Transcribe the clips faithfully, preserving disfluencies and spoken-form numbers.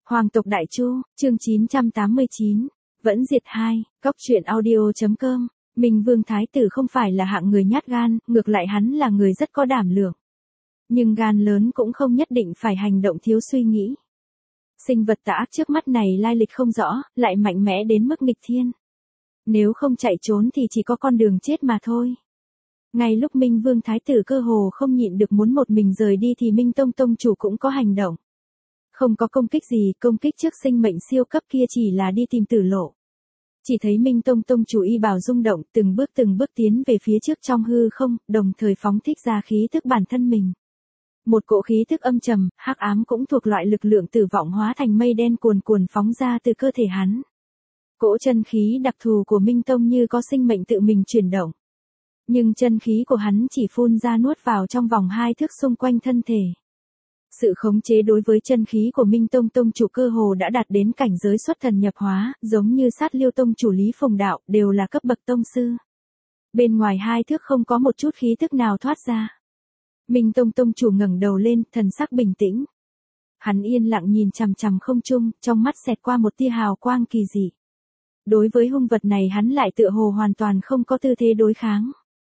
Hoàng tộc Đại Chu, chương chín trăm tám mươi chín, Vẫn Diệt hai, Cóc truyện audio.com. Minh Vương Thái Tử không phải là hạng người nhát gan, ngược lại hắn là người rất có đảm lượng. Nhưng gan lớn cũng không nhất định phải hành động thiếu suy nghĩ. Sinh vật tà ác trước mắt này lai lịch không rõ, lại mạnh mẽ đến mức nghịch thiên. Nếu không chạy trốn thì chỉ có con đường chết mà thôi. Ngay lúc Minh Vương Thái Tử cơ hồ không nhịn được muốn một mình rời đi thì Minh Tông Tông chủ cũng có hành động. Không có công kích gì, công kích trước sinh mệnh siêu cấp kia chỉ là đi tìm tử lộ. Chỉ thấy Minh Tông Tông chủ y bào rung động, từng bước từng bước tiến về phía trước trong hư không, đồng thời phóng thích ra khí tức bản thân mình. Một cỗ khí tức âm trầm, hắc ám cũng thuộc loại lực lượng tử vọng hóa thành mây đen cuồn cuồn phóng ra từ cơ thể hắn. Cỗ chân khí đặc thù của Minh Tông như có sinh mệnh tự mình chuyển động. Nhưng chân khí của hắn chỉ phun ra nuốt vào trong vòng hai thước xung quanh thân thể. Sự khống chế đối với chân khí của Minh Tông Tông chủ cơ hồ đã đạt đến cảnh giới xuất thần nhập hóa, giống như Sát Liêu Tông chủ Lý Phùng Đạo, đều là cấp bậc tông sư. Bên ngoài hai thước không có một chút khí tức nào thoát ra. Minh Tông Tông chủ ngẩng đầu lên, thần sắc bình tĩnh. Hắn yên lặng nhìn chằm chằm không trung, trong mắt xẹt qua một tia hào quang kỳ dị. Đối với hung vật này hắn lại tựa hồ hoàn toàn không có tư thế đối kháng.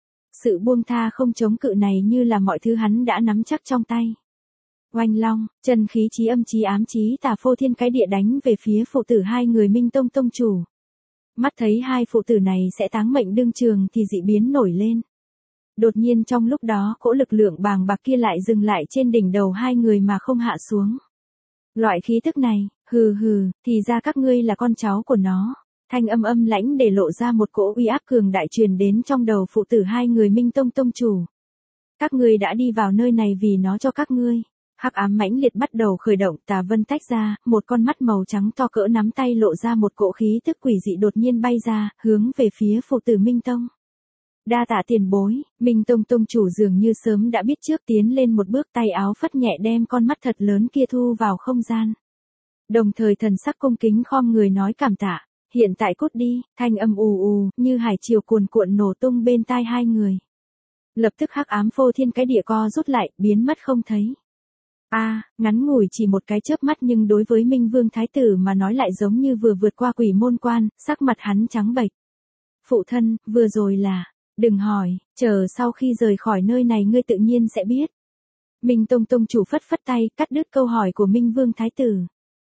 Sự buông tha không chống cự này như là mọi thứ hắn đã nắm chắc trong tay. Oanh long, chân khí chí âm chí ám chí tà phô thiên cái địa đánh về phía phụ tử hai người Minh Tông Tông chủ. Mắt thấy hai phụ tử này sẽ táng mệnh đương trường thì dị biến nổi lên. Đột nhiên trong lúc đó cỗ lực lượng bàng bạc kia lại dừng lại trên đỉnh đầu hai người mà không hạ xuống. Loại khí tức này, hừ hừ, thì ra các ngươi là con cháu của nó. Thanh âm âm lãnh để lộ ra một cỗ uy áp cường đại truyền đến trong đầu phụ tử hai người Minh Tông Tông chủ. Các ngươi đã đi vào nơi này vì nó cho các ngươi. Hắc ám mãnh liệt bắt đầu khởi động, tà vân tách ra, một con mắt màu trắng to cỡ nắm tay lộ ra một cỗ khí tức quỷ dị đột nhiên bay ra, hướng về phía phụ tử Minh Tông. Đa tạ tiền bối, Minh Tông Tông chủ dường như sớm đã biết trước tiến lên một bước, tay áo phất nhẹ đem con mắt thật lớn kia thu vào không gian. Đồng thời thần sắc cung kính khom người nói cảm tạ, hiện tại cút đi, thanh âm ù ù, như hải triều cuồn cuộn nổ tung bên tai hai người. Lập tức hắc ám phô thiên cái địa co rút lại, biến mất không thấy. A, à, ngắn ngủi chỉ một cái chớp mắt nhưng đối với Minh Vương Thái Tử mà nói lại giống như vừa vượt qua quỷ môn quan, sắc mặt hắn trắng bệch. Phụ thân, vừa rồi là, đừng hỏi, chờ sau khi rời khỏi nơi này ngươi tự nhiên sẽ biết. Minh Tông Tông chủ phất phất tay, cắt đứt câu hỏi của Minh Vương Thái Tử.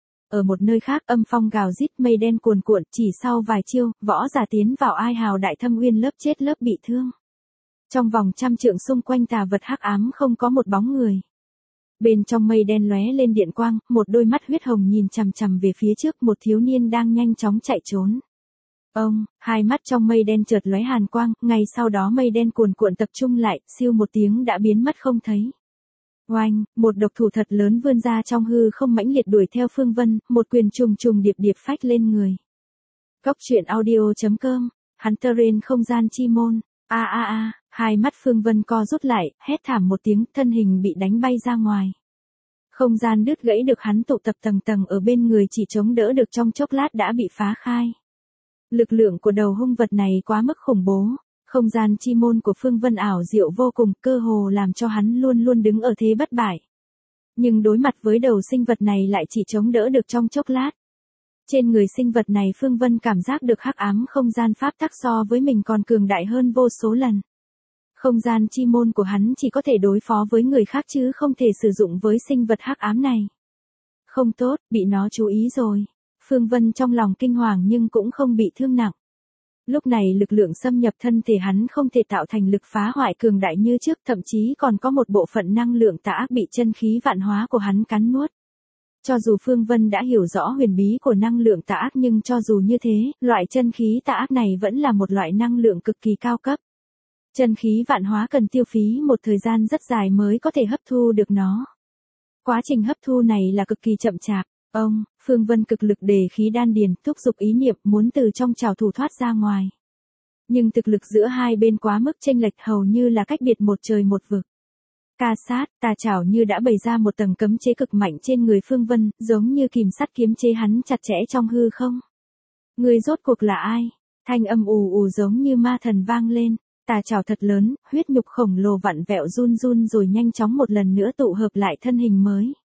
Ở một nơi khác âm phong gào rít mây đen cuồn cuộn, chỉ sau vài chiêu, võ giả tiến vào ai hào đại thâm uyên lớp chết lớp bị thương. Trong vòng trăm trượng xung quanh tà vật hắc ám không có một bóng người. Bên trong mây đen lóe lên điện quang, một đôi mắt huyết hồng nhìn chằm chằm về phía trước, một thiếu niên đang nhanh chóng chạy trốn. Ông, hai mắt trong mây đen chợt lóe hàn quang, ngay sau đó mây đen cuồn cuộn tập trung lại, siêu một tiếng đã biến mất không thấy. Oanh, một độc thủ thật lớn vươn ra trong hư không mãnh liệt đuổi theo Phương Vân, một quyền trùng trùng điệp điệp phách lên người. Cóc truyện audio.com, Hunterin không gian chi môn, a a a, hai mắt Phương Vân co rút lại, hét thảm một tiếng, thân hình bị đánh bay ra ngoài. Không gian đứt gãy được hắn tụ tập tầng tầng ở bên người chỉ chống đỡ được trong chốc lát đã bị phá khai. Lực lượng của đầu hung vật này quá mức khủng bố. Không gian chi môn của Phương Vân ảo diệu vô cùng, cơ hồ làm cho hắn luôn luôn đứng ở thế bất bại. Nhưng đối mặt với đầu sinh vật này lại chỉ chống đỡ được trong chốc lát. Trên người sinh vật này Phương Vân cảm giác được hắc ám không gian pháp tắc so với mình còn cường đại hơn vô số lần. Không gian chi môn của hắn chỉ có thể đối phó với người khác chứ không thể sử dụng với sinh vật hắc ám này. Không tốt, bị nó chú ý rồi. Phương Vân trong lòng kinh hoàng nhưng cũng không bị thương nặng. Lúc này lực lượng xâm nhập thân thể hắn không thể tạo thành lực phá hoại cường đại như trước, thậm chí còn có một bộ phận năng lượng tà ác bị chân khí vạn hóa của hắn cắn nuốt. Cho dù Phương Vân đã hiểu rõ huyền bí của năng lượng tà ác nhưng cho dù như thế, loại chân khí tà ác này vẫn là một loại năng lượng cực kỳ cao cấp. Chân khí vạn hóa cần tiêu phí một thời gian rất dài mới có thể hấp thu được nó. Quá trình hấp thu này là cực kỳ chậm chạp. Ông, Phương Vân cực lực đề khí đan điền, thúc giục ý niệm muốn từ trong trảo thủ thoát ra ngoài. Nhưng thực lực giữa hai bên quá mức chênh lệch hầu như là cách biệt một trời một vực. Ca sát, tà trảo như đã bày ra một tầng cấm chế cực mạnh trên người Phương Vân, giống như kìm sắt kiếm chế hắn chặt chẽ trong hư không. Người rốt cuộc là ai? Thanh âm ù ù giống như ma thần vang lên. Tà trảo thật lớn, huyết nhục khổng lồ vặn vẹo run run rồi nhanh chóng một lần nữa tụ hợp lại thân hình mới.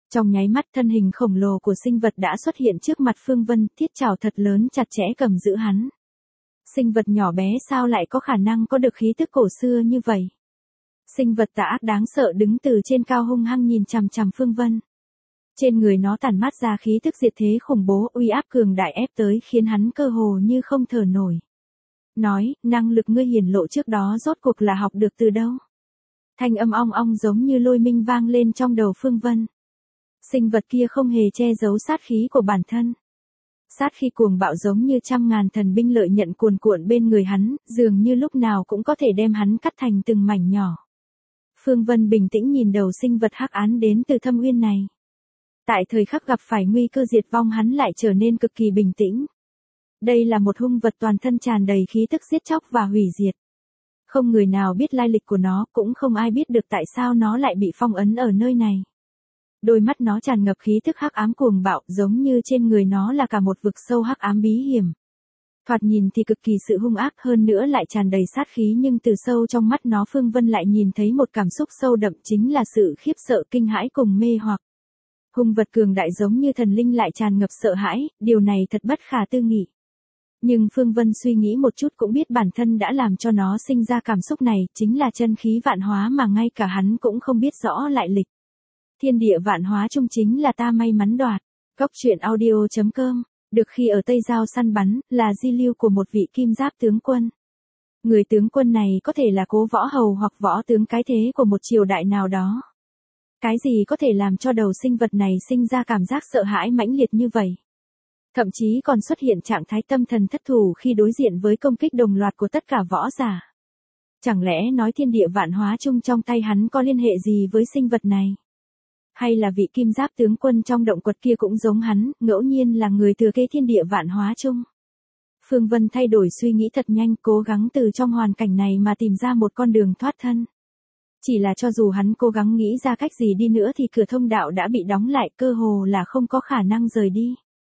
Trong nháy mắt thân hình khổng lồ của sinh vật đã xuất hiện trước mặt Phương Vân, thiết chảo thật lớn chặt chẽ cầm giữ hắn. Sinh vật nhỏ bé sao lại có khả năng có được khí tức cổ xưa như vậy? Sinh vật tà ác đáng sợ đứng từ trên cao hung hăng nhìn chằm chằm Phương Vân. Trên người nó tản mát ra khí tức diệt thế khủng bố, uy áp cường đại ép tới khiến hắn cơ hồ như không thở nổi. Nói, năng lực ngươi hiển lộ trước đó rốt cuộc là học được từ đâu? Thanh âm ong ong giống như lôi minh vang lên trong đầu Phương Vân. Sinh vật kia không hề che giấu sát khí của bản thân. Sát khí cuồng bạo giống như trăm ngàn thần binh lợi nhận cuồn cuộn bên người hắn, dường như lúc nào cũng có thể đem hắn cắt thành từng mảnh nhỏ. Phương Vân bình tĩnh nhìn đầu sinh vật hắc ám đến từ thâm uyên này. Tại thời khắc gặp phải nguy cơ diệt vong hắn lại trở nên cực kỳ bình tĩnh. Đây là một hung vật toàn thân tràn đầy khí tức giết chóc và hủy diệt. Không người nào biết lai lịch của nó, cũng không ai biết được tại sao nó lại bị phong ấn ở nơi này. Đôi mắt nó tràn ngập khí tức hắc ám cuồng bạo, giống như trên người nó là cả một vực sâu hắc ám bí hiểm. Thoạt nhìn thì cực kỳ sự hung ác, hơn nữa lại tràn đầy sát khí, nhưng từ sâu trong mắt nó Phương Vân lại nhìn thấy một cảm xúc sâu đậm, chính là sự khiếp sợ, kinh hãi cùng mê hoặc. Hung vật cường đại giống như thần linh lại tràn ngập sợ hãi, điều này thật bất khả tư nghị. Nhưng Phương Vân suy nghĩ một chút cũng biết bản thân đã làm cho nó sinh ra cảm xúc này, chính là chân khí vạn hóa mà ngay cả hắn cũng không biết rõ lại lịch. Thiên địa vạn hóa chung chính là ta may mắn đoạt. Góc truyện audio chấm com, được khi ở Tây Giao săn bắn, là di lưu của một vị kim giáp tướng quân. Người tướng quân này có thể là cố võ hầu hoặc võ tướng cái thế của một triều đại nào đó. Cái gì có thể làm cho đầu sinh vật này sinh ra cảm giác sợ hãi mãnh liệt như vậy? Thậm chí còn xuất hiện trạng thái tâm thần thất thủ khi đối diện với công kích đồng loạt của tất cả võ giả. Chẳng lẽ nói thiên địa vạn hóa chung trong tay hắn có liên hệ gì với sinh vật này? Hay là vị kim giáp tướng quân trong động quật kia cũng giống hắn, ngẫu nhiên là người thừa kế thiên địa vạn hóa chung? Phương Vân thay đổi suy nghĩ thật nhanh, cố gắng từ trong hoàn cảnh này mà tìm ra một con đường thoát thân. Chỉ là cho dù hắn cố gắng nghĩ ra cách gì đi nữa thì cửa thông đạo đã bị đóng lại, cơ hồ là không có khả năng rời đi.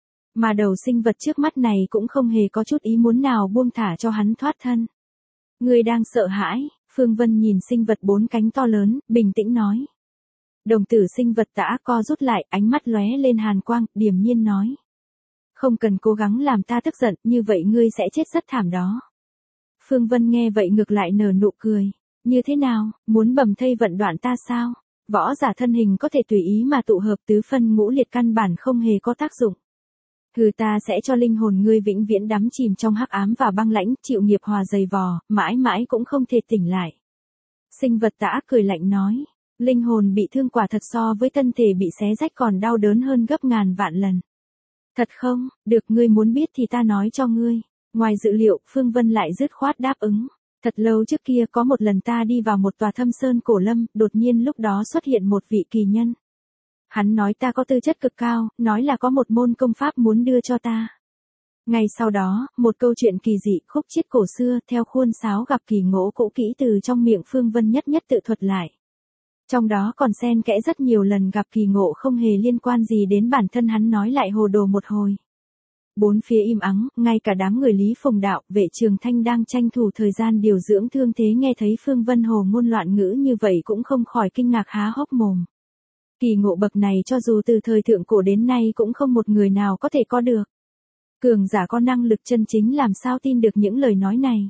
Mà đầu sinh vật trước mắt này cũng không hề có chút ý muốn nào buông thả cho hắn thoát thân. Người đang sợ hãi, Phương Vân nhìn sinh vật bốn cánh to lớn, bình tĩnh nói. Đồng tử sinh vật tà ác co rút lại, ánh mắt lóe lên hàn quang, điềm nhiên nói. Không cần cố gắng làm ta tức giận, như vậy ngươi sẽ chết rất thảm đó. Phương Vân nghe vậy ngược lại nở nụ cười. Như thế nào, muốn bầm thây vận đoạn ta sao? Võ giả thân hình có thể tùy ý mà tụ hợp tứ phân ngũ liệt căn bản không hề có tác dụng. Hừ, ta sẽ cho linh hồn ngươi vĩnh viễn đắm chìm trong hắc ám và băng lãnh, chịu nghiệp hòa dày vò, mãi mãi cũng không thể tỉnh lại. Sinh vật tà ác cười lạnh nói. Linh hồn bị thương quả thật so với thân thể bị xé rách còn đau đớn hơn gấp ngàn vạn lần. Thật không? Được, ngươi muốn biết thì ta nói cho ngươi. Ngoài dự liệu, Phương Vân lại dứt khoát đáp ứng. Thật lâu trước kia có một lần ta đi vào một tòa thâm sơn cổ lâm, đột nhiên lúc đó xuất hiện một vị kỳ nhân. Hắn nói ta có tư chất cực cao, nói là có một môn công pháp muốn đưa cho ta. Ngay sau đó, một câu chuyện kỳ dị, khúc chiết cổ xưa, theo khuôn sáo gặp kỳ ngộ cũ kỹ từ trong miệng Phương Vân nhất nhất tự thuật lại. Trong đó còn xen kẽ rất nhiều lần gặp kỳ ngộ không hề liên quan gì đến bản thân hắn nói lại hồ đồ một hồi. Bốn phía im ắng, ngay cả đám người Lý Phùng Đạo, Vệ Trường Thanh đang tranh thủ thời gian điều dưỡng thương thế nghe thấy Phương Vân hồ ngôn loạn ngữ như vậy cũng không khỏi kinh ngạc há hốc mồm. Kỳ ngộ bậc này cho dù từ thời thượng cổ đến nay cũng không một người nào có thể có được. Cường giả có năng lực chân chính làm sao tin được những lời nói này.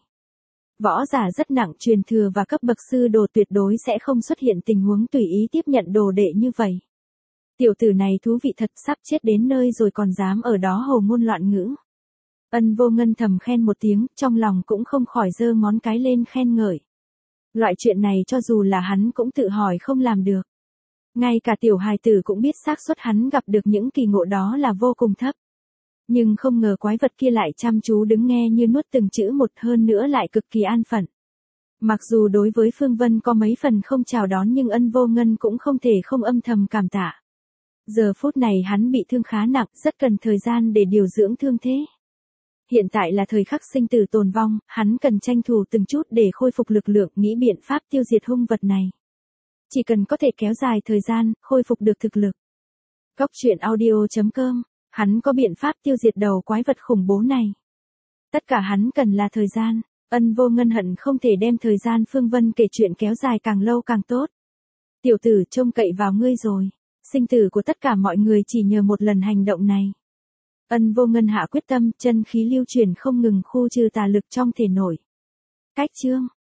Võ giả rất nặng truyền thừa và cấp bậc sư đồ tuyệt đối sẽ không xuất hiện tình huống tùy ý tiếp nhận đồ đệ như vậy. Tiểu tử này thú vị thật, sắp chết đến nơi rồi còn dám ở đó hồ ngôn loạn ngữ. Ân Vô Ngân thầm khen một tiếng, trong lòng cũng không khỏi giơ ngón cái lên khen ngợi. Loại chuyện này cho dù là hắn cũng tự hỏi không làm được. Ngay cả tiểu hài tử cũng biết xác suất hắn gặp được những kỳ ngộ đó là vô cùng thấp. Nhưng không ngờ quái vật kia lại chăm chú đứng nghe như nuốt từng chữ một, hơn nữa lại cực kỳ an phận. Mặc dù đối với Phương Vân có mấy phần không chào đón nhưng Ân Vô Ngân cũng không thể không âm thầm cảm tạ. Giờ phút này hắn bị thương khá nặng, rất cần thời gian để điều dưỡng thương thế. Hiện tại là thời khắc sinh tử tồn vong, hắn cần tranh thủ từng chút để khôi phục lực lượng, nghĩ biện pháp tiêu diệt hung vật này. Chỉ cần có thể kéo dài thời gian, khôi phục được thực lực. Góc truyện audio chấm com, hắn có biện pháp tiêu diệt đầu quái vật khủng bố này. Tất cả hắn cần là thời gian. Ân Vô Ngân hận không thể đem thời gian Phương Vân kể chuyện kéo dài càng lâu càng tốt. Tiểu tử, trông cậy vào ngươi rồi. sinh tử của tất cả mọi người chỉ nhờ một lần hành động này. Ân Vô Ngân hạ quyết tâm, chân khí lưu chuyển không ngừng khu trừ tà lực trong thể nội. Cách chương